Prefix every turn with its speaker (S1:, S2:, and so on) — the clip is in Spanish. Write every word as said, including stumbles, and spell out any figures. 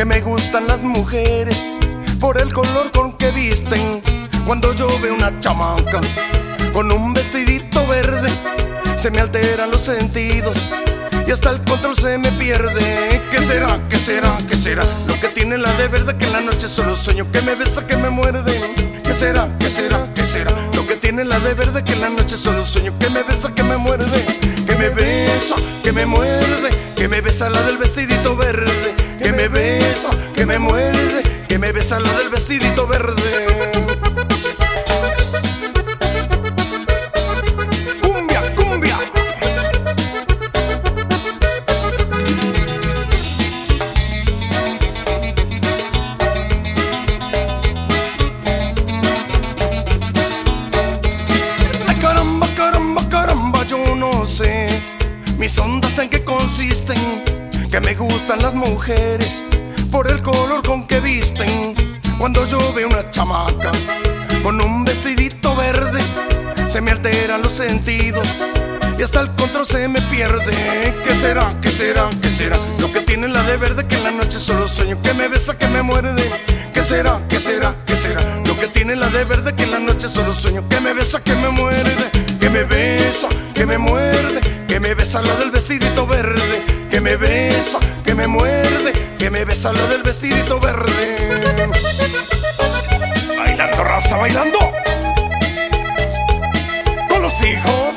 S1: que me gustan las mujeres por el color con que visten. Cuando yo veo una chamaca con un vestidito verde, se me alteran los sentidos y hasta el control se me pierde. ¿Qué será? ¿Qué será? ¿Qué será? Lo que tiene la de verde, que en la noche solo sueño que me besa, que me muerde. ¿Qué será? ¿Qué será? ¿Qué será? Lo que tiene la de verde, que en la noche solo sueño que me besa, que me muerde. Que me besa, que me muerde, que me besa la del vestidito verde. Que me besa, que me muerde, que me besa la del vestidito verde. Cumbia, cumbia. Ay, caramba, caramba, caramba, yo no sé mis ondas en qué consisten, que me gustan las mujeres por el color con que visten. Cuando yo veo una chamaca con un vestidito verde, se me alteran los sentidos y hasta el control se me pierde. ¿Qué será? ¿Qué será? ¿Qué será? Lo que tiene la de verde, que en la noche solo sueño que me besa, que me muerde. ¿Qué será? ¿Qué será? ¿Qué será? Lo que tiene la de verde, que en la noche solo sueño que me besa, que me muerde. Que me besa, que me muerde, que me besa la del vestidito verde. Que me besa, que me muerde, que me besa la del vestidito verde. Bailando, raza, bailando con los hijos.